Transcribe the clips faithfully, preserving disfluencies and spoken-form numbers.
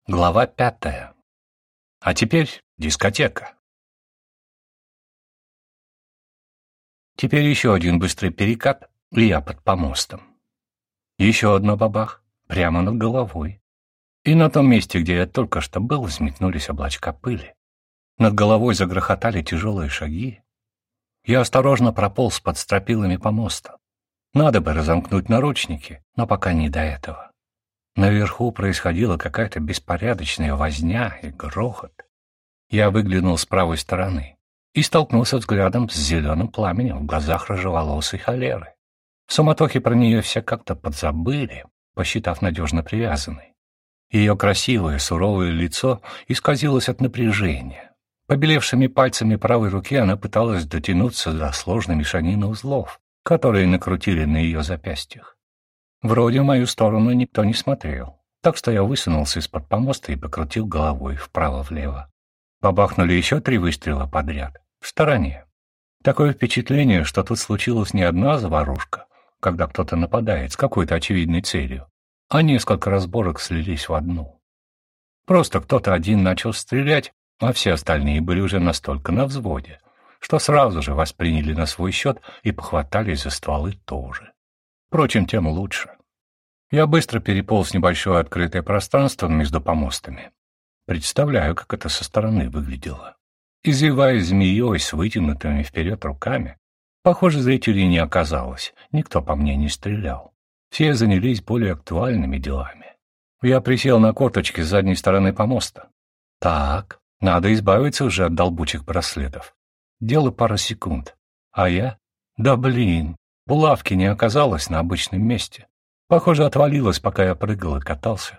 Глава пятая. А теперь дискотека. Теперь еще один быстрый перекат, и я под помостом. Еще одно бабах, прямо над головой. И на том месте, где я только что был, взметнулись облачка пыли. Над головой загрохотали тяжелые шаги. Я осторожно прополз под стропилами помоста. Надо бы разомкнуть наручники, но пока не до этого. Наверху происходила какая-то беспорядочная возня и грохот. Я выглянул с правой стороны и столкнулся взглядом с зеленым пламенем в глазах рыжеволосой холеры. В суматохе про нее все как-то подзабыли, посчитав надежно привязанной. Ее красивое, суровое лицо исказилось от напряжения. Побелевшими пальцами правой руки она пыталась дотянуться до сложной мешанины узлов, которые накрутили на ее запястьях. Вроде в мою сторону никто не смотрел, так что я высунулся из-под помоста и покрутил головой вправо-влево. Побахнули еще три выстрела подряд, в стороне. Такое впечатление, что тут случилась не одна заварушка, когда кто-то нападает с какой-то очевидной целью, а несколько разборок слились в одну. Просто кто-то один начал стрелять, а все остальные были уже настолько на взводе, что сразу же восприняли на свой счет и похватались за стволы тоже. Впрочем, тем лучше. Я быстро переполз в небольшое открытое пространство между помостами. Представляю, как это со стороны выглядело. Извиваясь змеей с вытянутыми вперед руками, похоже, зрителей не оказалось, никто по мне не стрелял. Все занялись более актуальными делами. Я присел на корточки с задней стороны помоста. Так, надо избавиться уже от долбучих браслетов. Дело пара секунд. А я? Да блин! Булавки не оказалось на обычном месте. Похоже, отвалилась, пока я прыгал и катался.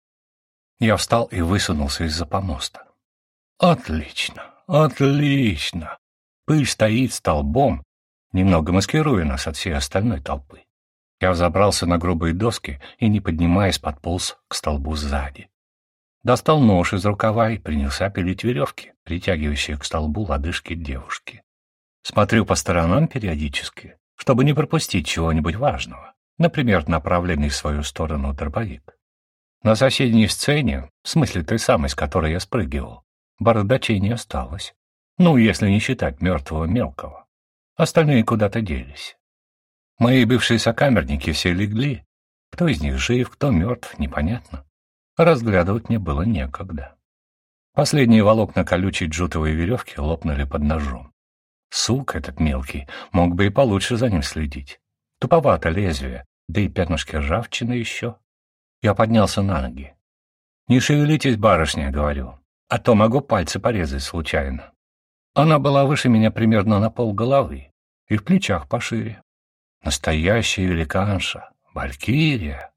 Я встал и высунулся из-за помоста. Отлично, отлично. Пыль стоит столбом, немного маскируя нас от всей остальной толпы. Я взобрался на грубые доски и, не поднимаясь, подполз к столбу сзади. Достал нож из рукава и принялся пилить веревки, притягивающие к столбу лодыжки девушки. Смотрю по сторонам периодически, чтобы не пропустить чего-нибудь важного, например, направленный в свою сторону дробовик. На соседней сцене, в смысле той самой, с которой я спрыгивал, бородачей не осталось. Ну, если не считать мертвого мелкого. Остальные куда-то делись. Мои бывшие сокамерники все легли. Кто из них жив, кто мертв, непонятно. Разглядывать мне было некогда. Последние волокна колючей джутовой веревки лопнули под ножом. Сук этот мелкий, мог бы и получше за ним следить. Туповато лезвие, да и пятнышки ржавчины еще. Я поднялся на ноги. «Не шевелитесь, барышня», — говорю, — «а то могу пальцы порезать случайно». Она была выше меня примерно на полголовы и в плечах пошире. Настоящая великанша, валькирия.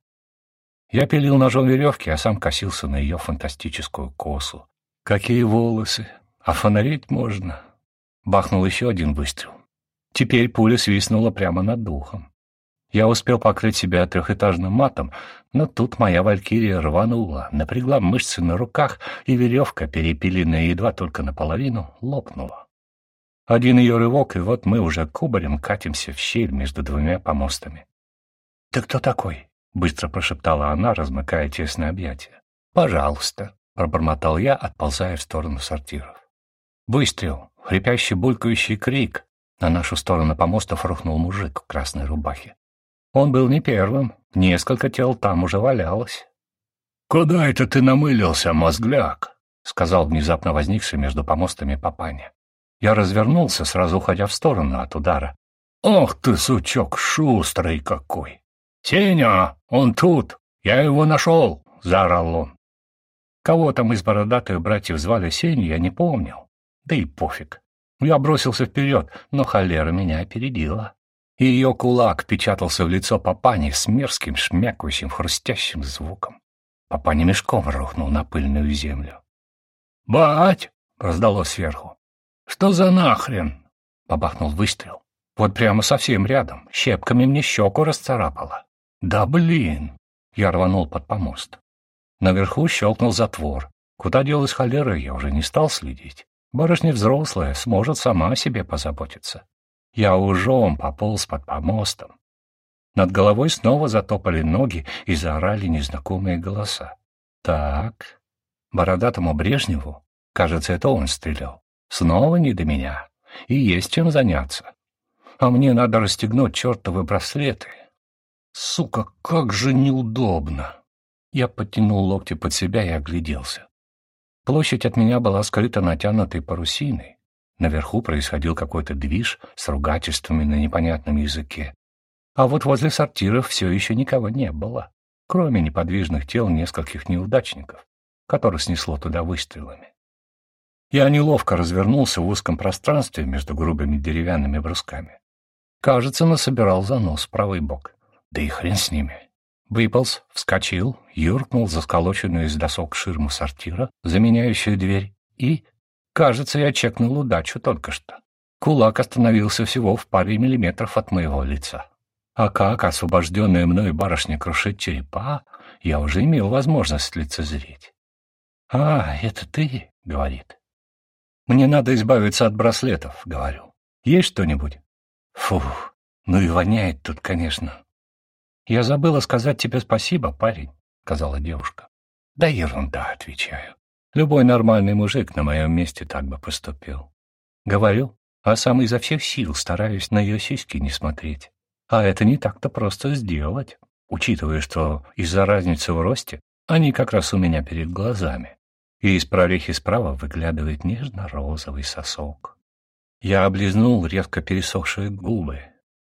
Я пилил ножом веревки, а сам косился на ее фантастическую косу. Какие волосы! А фонарить можно. Бахнул еще один выстрел. Теперь пуля свистнула прямо над духом. Я успел покрыть себя трехэтажным матом, но тут моя валькирия рванула, напрягла мышцы на руках, и веревка, перепиленная едва только наполовину, лопнула. Один ее рывок, и вот мы уже кубарем катимся в щель между двумя помостами. «Ты кто такой?» — быстро прошептала она, размыкая тесное объятие. «Пожалуйста», — пробормотал я, отползая в сторону сортиров. Выстрел, хрипящий булькающий крик. На нашу сторону помостов рухнул мужик в красной рубахе. Он был не первым, несколько тел там уже валялось. «Куда это ты намылился, мозгляк?» — сказал внезапно возникший между помостами папаня. Я развернулся, сразу уходя в сторону от удара. «Ох ты, сучок, шустрый какой!» «Сеня, он тут! Я его нашел!» — заорал он. Кого там из бородатых братьев звали Сеней, я не помнил. Да и пофиг. Я бросился вперед, но холера меня опередила. И ее кулак впечатался в лицо папани с мерзким, шмякающим, хрустящим звуком. Папаня мешком рухнул на пыльную землю. «Бать!» — раздалось сверху. «Что за нахрен?» — побахнул выстрел. Вот прямо совсем рядом, щепками мне щеку расцарапало. «Да блин!» — я рванул под помост. Наверху щелкнул затвор. Куда делась холера, я уже не стал следить. Барышня взрослая, сможет сама о себе позаботиться. Я ужом пополз под помостом. Над головой снова затопали ноги и заорали незнакомые голоса. Так, бородатому Брежневу, кажется, это он стрелял, снова не до меня, и есть чем заняться. А мне надо расстегнуть чертовы браслеты. Сука, как же неудобно. Я подтянул локти под себя и огляделся. Площадь от меня была скрыта натянутой парусиной. Наверху происходил какой-то движ с ругательствами на непонятном языке. А вот возле сортиров все еще никого не было, кроме неподвижных тел нескольких неудачников, которых снесло туда выстрелами. Я неловко развернулся в узком пространстве между грубыми деревянными брусками. Кажется, насобирал занос в правый бок. Да и хрен с ними. Выполз, вскочил, юркнул за сколоченную из досок ширму сортира, заменяющую дверь, и, кажется, я чекнул удачу только что. Кулак остановился всего в паре миллиметров от моего лица. А как освобожденная мною барышня крушит черепа, я уже имел возможность лицезреть. «А, это ты?» — говорит. «Мне надо избавиться от браслетов», — говорю. «Есть что-нибудь?» «Фух, ну и воняет тут, конечно». «Я забыла сказать тебе спасибо, парень», — сказала девушка. «Да ерунда», — отвечаю. «Любой нормальный мужик на моем месте так бы поступил». Говорю, а сам изо всех сил стараюсь на ее сиськи не смотреть. А это не так-то просто сделать, учитывая, что из-за разницы в росте они как раз у меня перед глазами, и из прорехи справа выглядывает нежно-розовый сосок. Я облизнул резко пересохшие губы.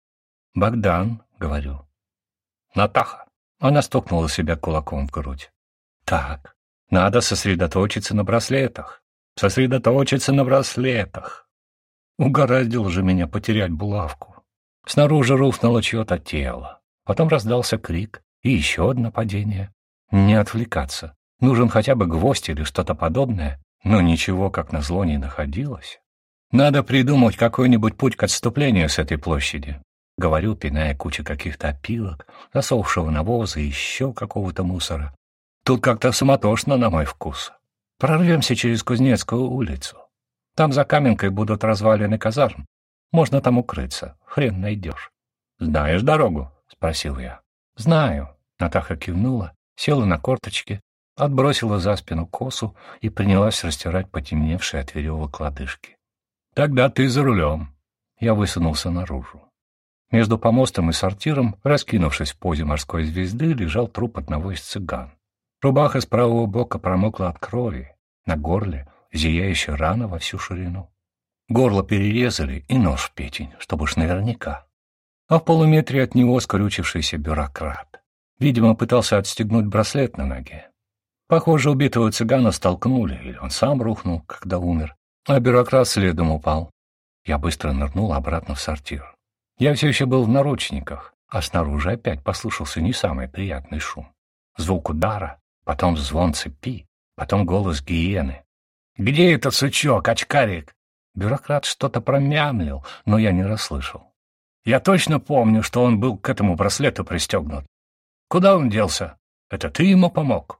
«Богдан», — говорю. «Натаха». Она стукнула себя кулаком в грудь. «Так, надо сосредоточиться на браслетах. Сосредоточиться на браслетах». Угораздило же меня потерять булавку. Снаружи рухнуло чье-то тело. Потом раздался крик и еще одно падение. Не отвлекаться. Нужен хотя бы гвоздь или что-то подобное, но ничего, как назло, не находилось. Надо придумать какой-нибудь путь к отступлению с этой площади. Говорю, пиная кучу каких-то опилок, засохшего навоза и еще какого-то мусора. Тут как-то суматошно на мой вкус. Прорвемся через Кузнецкую улицу. Там за Каменкой будут развалины казарм. Можно там укрыться, хрен найдешь. «Знаешь дорогу?» — спросил я. «Знаю». Натаха кивнула, села на корточки, отбросила за спину косу и принялась растирать потемневшие от веревок лодыжки. «Тогда ты за рулем». Я высунулся наружу. Между помостом и сортиром, раскинувшись в позе морской звезды, лежал труп одного из цыган. Рубаха с правого бока промокла от крови, на горле зияющая рана во всю ширину. Горло перерезали и нож в печень, чтобы уж наверняка. А в полуметре от него скрючившийся бюрократ. Видимо, пытался отстегнуть браслет на ноге. Похоже, убитого цыгана столкнули, или он сам рухнул, когда умер, а бюрократ следом упал. Я быстро нырнул обратно в сортир. Я все еще был в наручниках, а снаружи опять послышался не самый приятный шум. Звук удара, потом звон цепи, потом голос гиены. «Где этот сучок, очкарик?» Бюрократ что-то промямлил, но я не расслышал. «Я точно помню, что он был к этому браслету пристегнут. Куда он делся? Это ты ему помог?»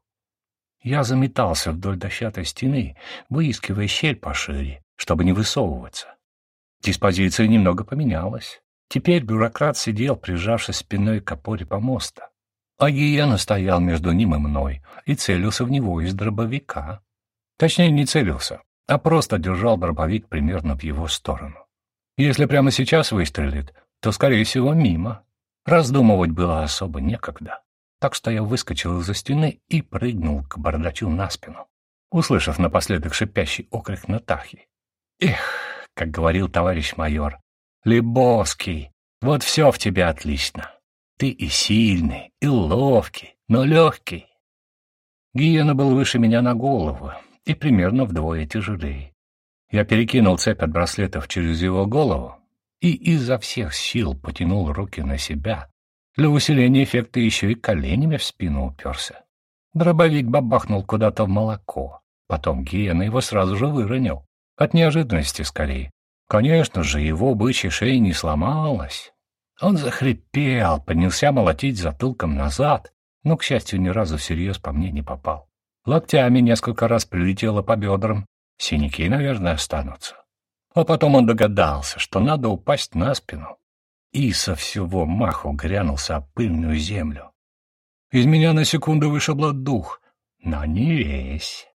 Я заметался вдоль дощатой стены, выискивая щель пошире, чтобы не высовываться. Диспозиция немного поменялась. Теперь бюрократ сидел, прижавшись спиной к опоре помоста, а гиена стоял между ним и мной и целился в него из дробовика. Точнее, не целился, а просто держал дробовик примерно в его сторону. Если прямо сейчас выстрелит, то, скорее всего, мимо. Раздумывать было особо некогда, так что я выскочил из-за стены и прыгнул к бардачу на спину, услышав напоследок шипящий окрик Натахи. «Эх, как говорил товарищ майор, Лебовский, вот все в тебе отлично. Ты и сильный, и ловкий, но легкий». Гиена был выше меня на голову и примерно вдвое тяжелее. Я перекинул цепь от браслетов через его голову и изо всех сил потянул руки на себя. Для усиления эффекта еще и коленями в спину уперся. Дробовик бабахнул куда-то в молоко. Потом гиена его сразу же выронил. От неожиданности скорее. Конечно же, его бычья шея не сломалась. Он захрипел, поднялся молотить затылком назад, но, к счастью, ни разу всерьез по мне не попал. Локтями несколько раз прилетело по бедрам. Синяки, наверное, останутся. А потом он догадался, что надо упасть на спину, и со всего маху грянулся о пыльную землю. Из меня на секунду вышибло дух, но не весь.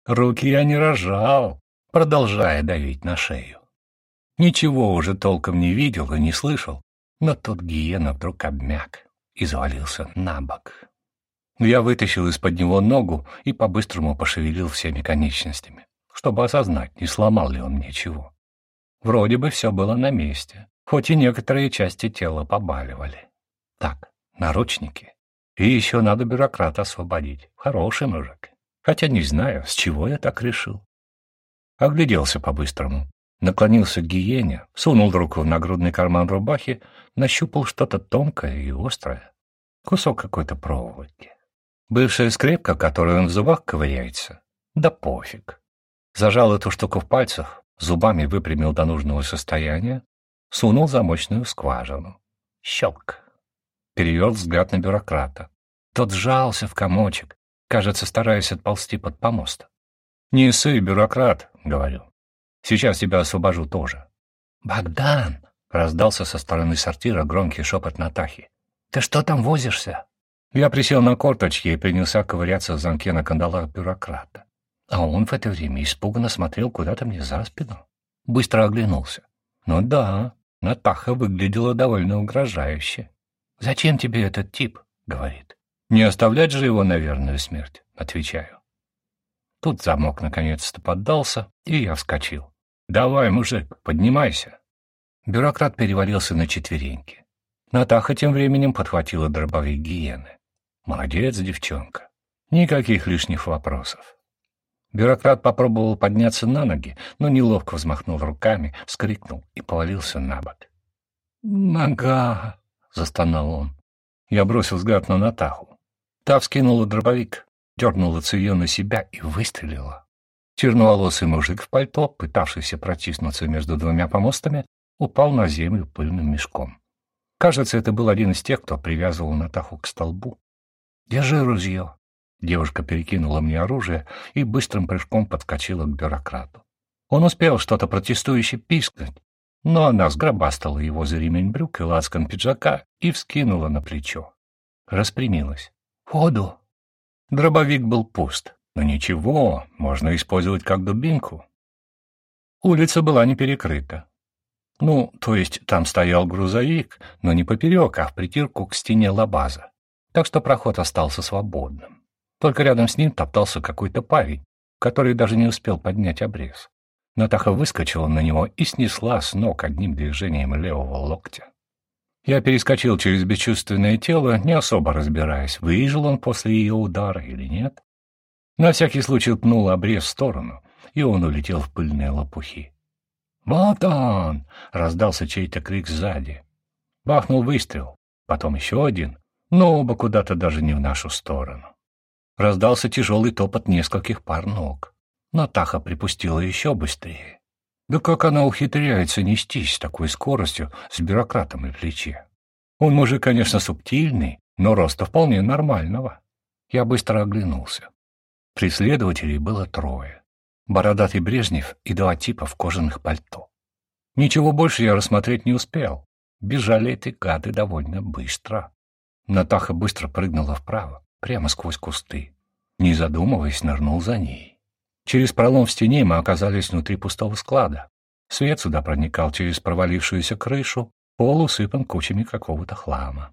Руки я не разжал, продолжая давить на шею. Ничего уже толком не видел и не слышал, но тут гиена вдруг обмяк и завалился на бок. Я вытащил из-под него ногу и по-быстрому пошевелил всеми конечностями, чтобы осознать, не сломал ли он мне чего. Вроде бы все было на месте, хоть и некоторые части тела побаливали. Так, наручники. И еще надо бюрократа освободить. Хороший мужик. Хотя не знаю, с чего я так решил. Огляделся по-быстрому. Наклонился к гиене, сунул руку в нагрудный карман рубахи, нащупал что-то тонкое и острое. Кусок какой-то проволоки. Бывшая скрепка, которой он в зубах ковыряется. Да пофиг. Зажал эту штуку в пальцах, зубами выпрямил до нужного состояния, сунул замочную скважину. Щелк. Перевел взгляд на бюрократа. Тот сжался в комочек, кажется, стараясь отползти под помост. «Не ссы, бюрократ», — говорю. «Сейчас тебя освобожу тоже». «Богдан!» — раздался со стороны сортира громкий шепот Натахи. «Ты что там возишься?» Я присел на корточки и принялся ковыряться в замке на кандалах бюрократа. А он в это время испуганно смотрел куда-то мне за спину. Быстро оглянулся. Ну да, Натаха выглядела довольно угрожающе. «Зачем тебе этот тип?» — говорит. «Не оставлять же его на верную смерть», — отвечаю. Тут замок наконец-то поддался, и я вскочил. «Давай, мужик, поднимайся». Бюрократ перевалился на четвереньки. Натаха тем временем подхватила дробовик гиены. Молодец, девчонка. Никаких лишних вопросов. Бюрократ попробовал подняться на ноги, но неловко взмахнул руками, вскрикнул и повалился на бок. «Нога!» — застонал он. Я бросил взгляд на Натаху. Та вскинула дробовик, дернула цевьё на себя и выстрелила. Черноволосый мужик в пальто, пытавшийся протиснуться между двумя помостами, упал на землю пыльным мешком. Кажется, это был один из тех, кто привязывал Натаху к столбу. «Держи ружье!» Девушка перекинула мне оружие и быстрым прыжком подскочила к бюрократу. Он успел что-то протестующе пискнуть, но она сгробастала его за ремень брюк и лацкан пиджака и вскинула на плечо. Распрямилась. «Воду!» Дробовик был пуст, но ничего, можно использовать как дубинку. Улица была не перекрыта. Ну, то есть там стоял грузовик, но не поперек, а в притирку к стене лабаза, так что проход остался свободным. Только рядом с ним топтался какой-то парень, который даже не успел поднять обрез. Натаха выскочила на него и снесла с ног одним движением левого локтя. Я перескочил через бесчувственное тело, не особо разбираясь, выжил он после ее удара или нет. На всякий случай пнул обрез в сторону, и он улетел в пыльные лопухи. «Вот он!» — раздался чей-то крик сзади. Бахнул выстрел, потом еще один, но оба куда-то даже не в нашу сторону. Раздался тяжелый топот нескольких пар ног. Натаха припустила еще быстрее. Да как она ухитряется нестись с такой скоростью с бюрократом на плече? Он мужик, конечно, субтильный, но роста вполне нормального. Я быстро оглянулся. Преследователей было трое. Бородатый Брежнев и два типа в кожаных пальто. Ничего больше я рассмотреть не успел. Бежали эти гады довольно быстро. Натаха быстро прыгнула вправо, прямо сквозь кусты. Не задумываясь, нырнул за ней. Через пролом в стене мы оказались внутри пустого склада. Свет сюда проникал через провалившуюся крышу, пол усыпан кучами какого-то хлама.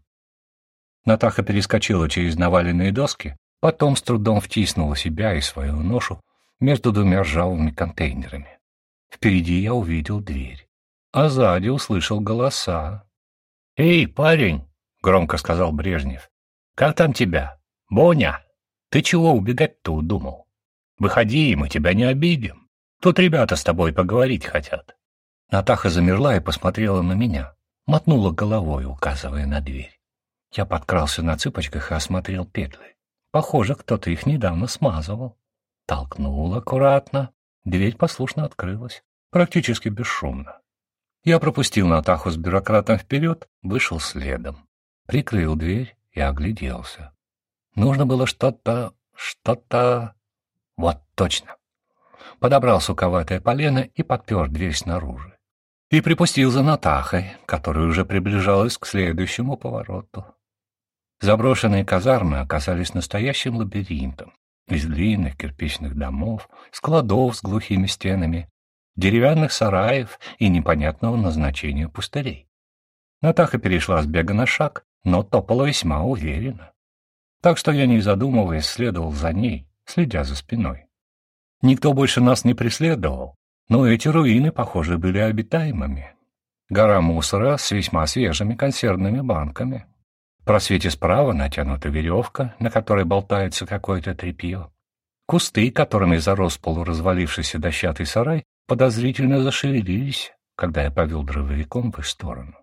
Натаха перескочила через наваленные доски, потом с трудом втиснула себя и свою ношу между двумя ржавыми контейнерами. Впереди я увидел дверь, а сзади услышал голоса. «Эй, парень!» — громко сказал Брежнев. «Как там тебя? Боня? Ты чего убегать-то удумал? Выходи, и мы тебя не обидим. Тут ребята с тобой поговорить хотят». Натаха замерла и посмотрела на меня, мотнула головой, указывая на дверь. Я подкрался на цыпочках и осмотрел петли. Похоже, кто-то их недавно смазывал. Толкнул аккуратно. Дверь послушно открылась, практически бесшумно. Я пропустил Натаху с бюрократом вперед, вышел следом. Прикрыл дверь и огляделся. Нужно было что-то... что-то... Вот, точно. Подобрал суковатое полено и подпер дверь снаружи. И припустил за Натахой, которая уже приближалась к следующему повороту. Заброшенные казармы оказались настоящим лабиринтом, из длинных кирпичных домов, складов с глухими стенами, деревянных сараев и непонятного назначения пустырей. Натаха перешла с бега на шаг, но топала весьма уверенно. Так что я, не задумываясь, следовал за ней, следя за спиной. Никто больше нас не преследовал, но эти руины, похоже, были обитаемыми. Гора мусора с весьма свежими консервными банками. В просвете справа натянута веревка, на которой болтается какое-то тряпье. Кусты, которыми зарос полуразвалившийся дощатый сарай, подозрительно зашевелились, когда я повел дробовиком в их сторону.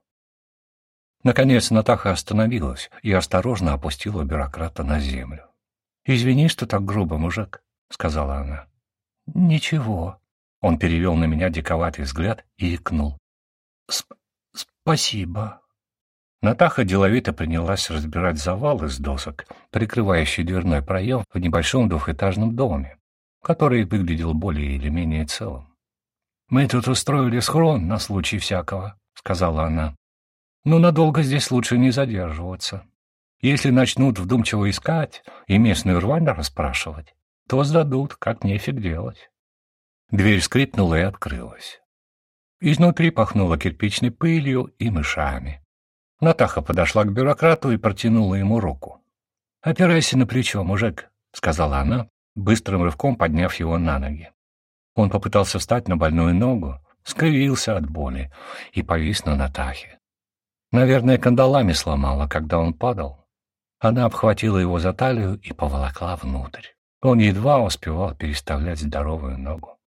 Наконец Натаха остановилась и осторожно опустила бюрократа на землю. «Извини, что так грубо, мужик», — сказала она. «Ничего». Он перевел на меня диковатый взгляд и икнул. Сп «Спасибо». Натаха деловито принялась разбирать завал из досок, прикрывающий дверной проем в небольшом двухэтажном доме, который выглядел более или менее целым. «Мы тут устроили схрон на случай всякого», — сказала она. «Но надолго здесь лучше не задерживаться. Если начнут вдумчиво искать и местную рвань расспрашивать, то сдадут, как нефиг делать». Дверь скрипнула и открылась. Изнутри пахнуло кирпичной пылью и мышами. Натаха подошла к бюрократу и протянула ему руку. «Опирайся на плечо, мужик», — сказала она, быстрым рывком подняв его на ноги. Он попытался встать на больную ногу, скривился от боли и повис на Натахе. Наверное, кандалами сломала, когда он падал. Она обхватила его за талию и поволокла внутрь. Он едва успевал переставлять здоровую ногу.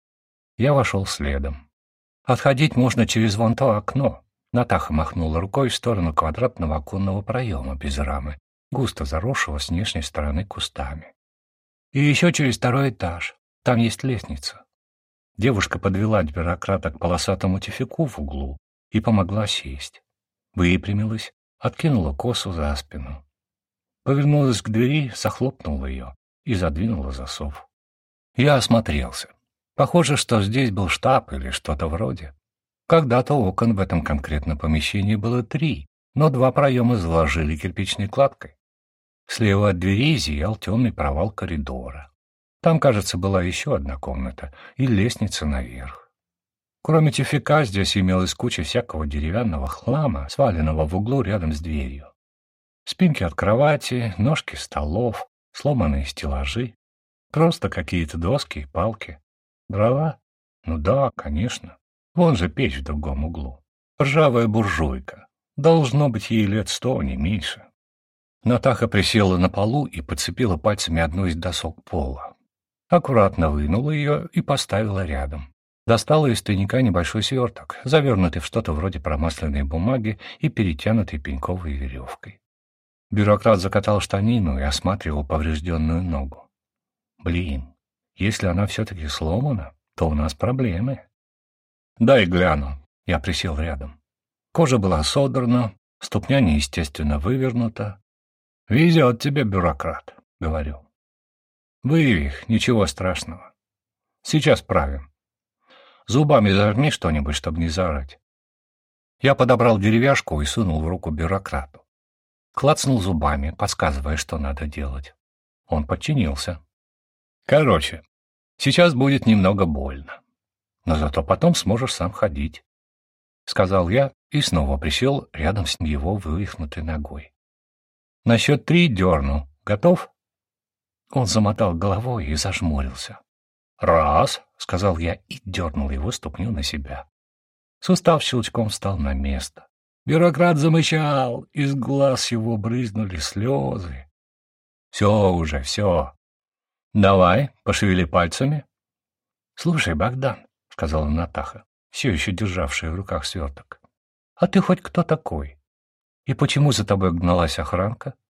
Я вошел следом. «Отходить можно через вон то окно». Натаха махнула рукой в сторону квадратного оконного проема без рамы, густо заросшего с внешней стороны кустами. «И еще через второй этаж. Там есть лестница». Девушка подвела бюрократа к полосатому тюфяку в углу и помогла сесть. Выпрямилась, откинула косу за спину. Повернулась к двери, захлопнула ее и задвинула засов. Я осмотрелся. Похоже, что здесь был штаб или что-то вроде. Когда-то окон в этом конкретном помещении было три, но два проема заложили кирпичной кладкой. Слева от двери зиял темный провал коридора. Там, кажется, была еще одна комната и лестница наверх. Кроме тюфяка, здесь имелась куча всякого деревянного хлама, сваленного в углу рядом с дверью. Спинки от кровати, ножки столов, сломанные стеллажи, просто какие-то доски и палки. Дрова? Ну да, конечно. Вон же печь в другом углу. Ржавая буржуйка. Должно быть ей лет сто, не меньше. Натаха присела на полу и подцепила пальцами одну из досок пола. Аккуратно вынула ее и поставила рядом. Достала из тайника небольшой сверток, завернутый в что-то вроде промасленной бумаги и перетянутый пеньковой веревкой. Бюрократ закатал штанину и осматривал поврежденную ногу. Блин, если она все-таки сломана, то у нас проблемы. «Дай гляну». Я присел рядом. Кожа была содрана, ступня неестественно вывернута. «Везет тебе, бюрократ», — говорю. «Вывих, ничего страшного. Сейчас правим. Зубами зажми что-нибудь, чтобы не заорать». Я подобрал деревяшку и сунул в руку бюрократу. Клацнул зубами, подсказывая, что надо делать. Он подчинился. «Короче, сейчас будет немного больно. Но зато потом сможешь сам ходить», — сказал я и снова присел рядом с его вывихнутой ногой. «На счет три дерну. Готов?» Он замотал головой и зажмурился. «Раз», — сказал я и дернул его ступню на себя. Сустав щелчком встал на место. Бюрократ замычал, из глаз его брызнули слезы. «Все уже, все. Давай, пошевели пальцами». «Слушай, Богдан», — сказала Натаха, все еще державшая в руках сверток, — «а ты хоть кто такой? И почему за тобой гналась охранка?